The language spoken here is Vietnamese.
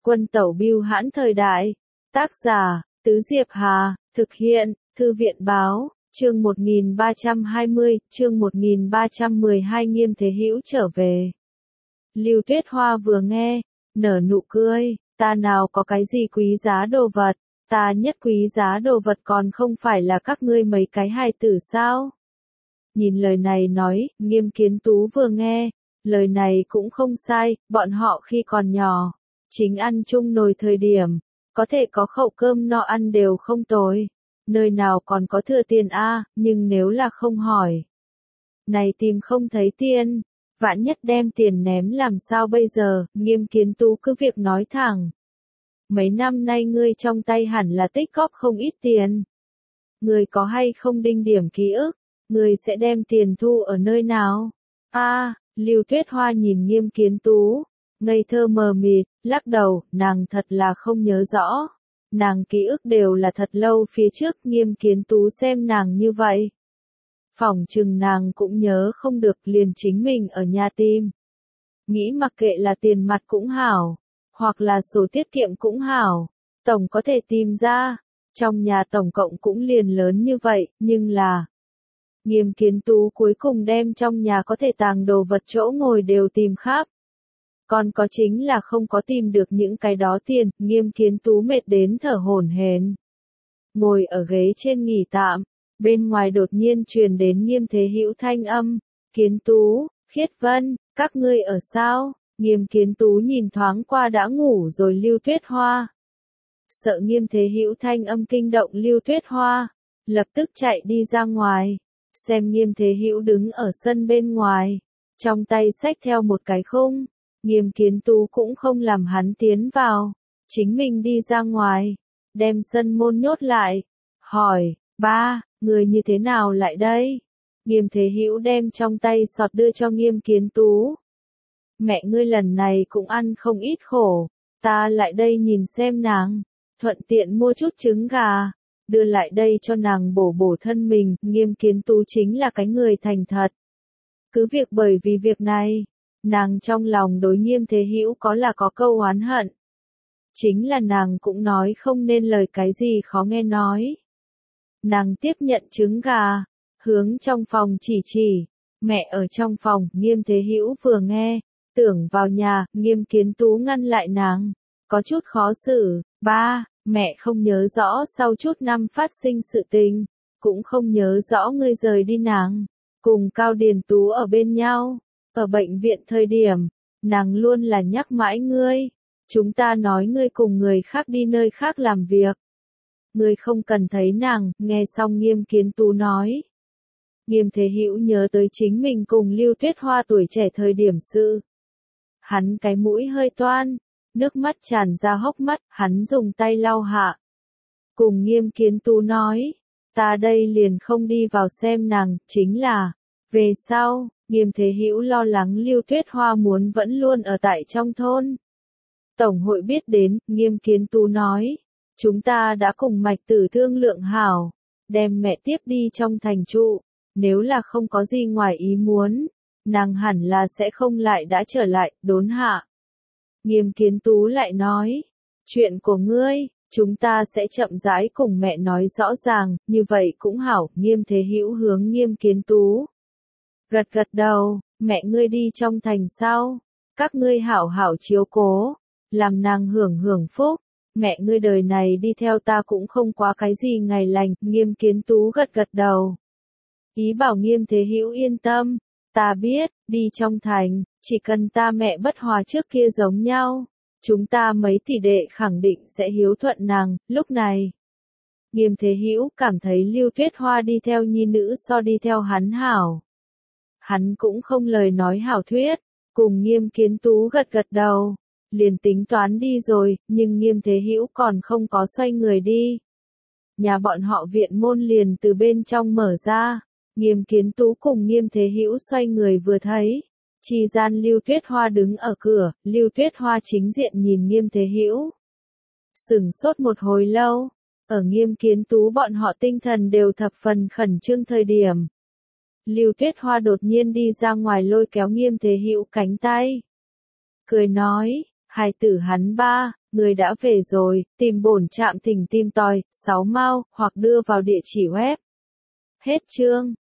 Quân tẩu bưu hãn thời đại. Tác giả, Tứ Diệp Hà, thực hiện, Thư viện báo, chương 1320, chương 1312 Nghiêm Thế Hữu trở về. Lưu Tuyết Hoa vừa nghe, nở nụ cười, ta nào có cái gì quý giá đồ vật, ta nhất quý giá đồ vật còn không phải là các ngươi mấy cái hài tử sao? Nhìn lời này nói, Nghiêm Kiến Tú vừa nghe, lời này cũng không sai, bọn họ khi còn nhỏ, chính ăn chung nồi thời điểm, có thể có khẩu cơm no ăn đều không tồi, nơi nào còn có thừa tiền a, nhưng nếu là không hỏi, này tìm không thấy tiền, vạn nhất đem tiền ném làm sao bây giờ, Nghiêm Kiến Tú cứ việc nói thẳng. Mấy năm nay ngươi trong tay hẳn là tích góp không ít tiền. Ngươi có hay không đinh điểm ký ức, ngươi sẽ đem tiền thu ở nơi nào? Lưu Tuyết Hoa nhìn Nghiêm Kiến Tú, ngây thơ mờ mịt, lắc đầu, nàng thật là không nhớ rõ. Nàng ký ức đều là thật lâu phía trước, Nghiêm Kiến Tú xem nàng như vậy. Phỏng chừng nàng cũng nhớ không được, liền chính mình ở nhà tìm. Nghĩ mặc kệ là tiền mặt cũng hảo, hoặc là sổ tiết kiệm cũng hảo, tổng có thể tìm ra. Trong nhà tổng cộng cũng liền lớn như vậy, nhưng là Nghiêm Kiến Tú cuối cùng đem trong nhà có thể tàng đồ vật chỗ ngồi đều tìm khắp. Còn có chính là không có tìm được những cái đó tiền, Nghiêm Kiến Tú mệt đến thở hổn hển. Ngồi ở ghế trên nghỉ tạm, bên ngoài đột nhiên truyền đến Nghiêm Thế Hữu thanh âm, Kiến Tú, Khiết Vân, các ngươi ở sao? Nghiêm Kiến Tú nhìn thoáng qua đã ngủ rồi Lưu Tuyết Hoa. Sợ Nghiêm Thế Hữu thanh âm kinh động Lưu Tuyết Hoa, lập tức chạy đi ra ngoài, xem Nghiêm Thế Hữu đứng ở sân bên ngoài, trong tay xách theo một cái khung. Nghiêm Kiến Tú cũng không làm hắn tiến vào, chính mình đi ra ngoài, đem sân môn nhốt lại, hỏi, ba, người như thế nào lại đây? Nghiêm Thế Hữu đem trong tay sọt đưa cho Nghiêm Kiến Tú. Mẹ ngươi lần này cũng ăn không ít khổ, ta lại đây nhìn xem nàng, thuận tiện mua chút trứng gà, đưa lại đây cho nàng bổ bổ thân mình. Nghiêm Kiến Tú chính là cái người thành thật. Cứ việc bởi vì việc này, nàng trong lòng đối Nghiêm Thế Hữu có câu oán hận. Chính là nàng cũng nói không nên lời cái gì khó nghe nói. Nàng tiếp nhận trứng gà, hướng trong phòng chỉ, mẹ ở trong phòng. Nghiêm Thế Hữu vừa nghe, tưởng vào nhà, Nghiêm Kiến Tú ngăn lại nàng, có chút khó xử, ba, mẹ không nhớ rõ sau chút năm phát sinh sự tình, cũng không nhớ rõ ngươi rời đi nàng, cùng Cao Điền Tú ở bên nhau, ở bệnh viện thời điểm, nàng luôn là nhắc mãi ngươi, chúng ta nói ngươi cùng người khác đi nơi khác làm việc. Ngươi không cần thấy nàng, nghe xong Nghiêm Kiến Tú nói. Nghiêm Thế Hữu nhớ tới chính mình cùng Lưu Tuyết Hoa tuổi trẻ thời điểm sự. Hắn cái mũi hơi toan, nước mắt tràn ra hốc mắt, hắn dùng tay lau hạ. Cùng Nghiêm Kiến Tú nói, ta đây liền không đi vào xem nàng, chính là, về sau, Nghiêm Thế Hữu lo lắng Lưu Tuyết Hoa muốn vẫn luôn ở tại trong thôn. Tổng hội biết đến, Nghiêm Kiến Tú nói, chúng ta đã cùng Mạch Tử thương lượng hảo, đem mẹ tiếp đi trong thành trụ, nếu là không có gì ngoài ý muốn, nàng hẳn là sẽ không lại đã trở lại, đốn hạ. Nghiêm Kiến Tú lại nói, chuyện của ngươi, chúng ta sẽ chậm rãi cùng mẹ nói rõ ràng, như vậy cũng hảo. Nghiêm Thế Hữu hướng Nghiêm Kiến Tú gật gật đầu, mẹ ngươi đi trong thành sao? Các ngươi hảo hảo chiếu cố, làm nàng hưởng hưởng phúc, mẹ ngươi đời này đi theo ta cũng không quá cái gì ngày lành. Nghiêm Kiến Tú gật gật đầu, ý bảo Nghiêm Thế Hữu yên tâm, ta biết, đi trong thành, chỉ cần ta mẹ bất hòa trước kia giống nhau, chúng ta mấy tỷ đệ khẳng định sẽ hiếu thuận nàng. Lúc này, Nghiêm Thế Hữu cảm thấy Lưu Tuyết Hoa đi theo nhi nữ so đi theo hắn hảo. Hắn cũng không lời nói hảo thuyết, cùng Nghiêm Kiến Tú gật gật đầu, liền tính toán đi rồi, nhưng Nghiêm Thế Hữu còn không có xoay người đi. Nhà bọn họ viện môn liền từ bên trong mở ra, Nghiêm Kiến Tú cùng Nghiêm Thế Hữu xoay người vừa thấy, chi gian Lưu Tuyết Hoa đứng ở cửa, Lưu Tuyết Hoa chính diện nhìn Nghiêm Thế Hữu. Sửng sốt một hồi lâu, ở Nghiêm Kiến Tú bọn họ tinh thần đều thập phần khẩn trương thời điểm. Lưu Tuyết Hoa đột nhiên đi ra ngoài lôi kéo Nghiêm Thế Hữu cánh tay. Cười nói, hài tử hắn ba, Người đã về rồi, tìm bổn trạm thỉnh tìm tòi, 6 mao, hoặc đưa vào địa chỉ web. Hết chương.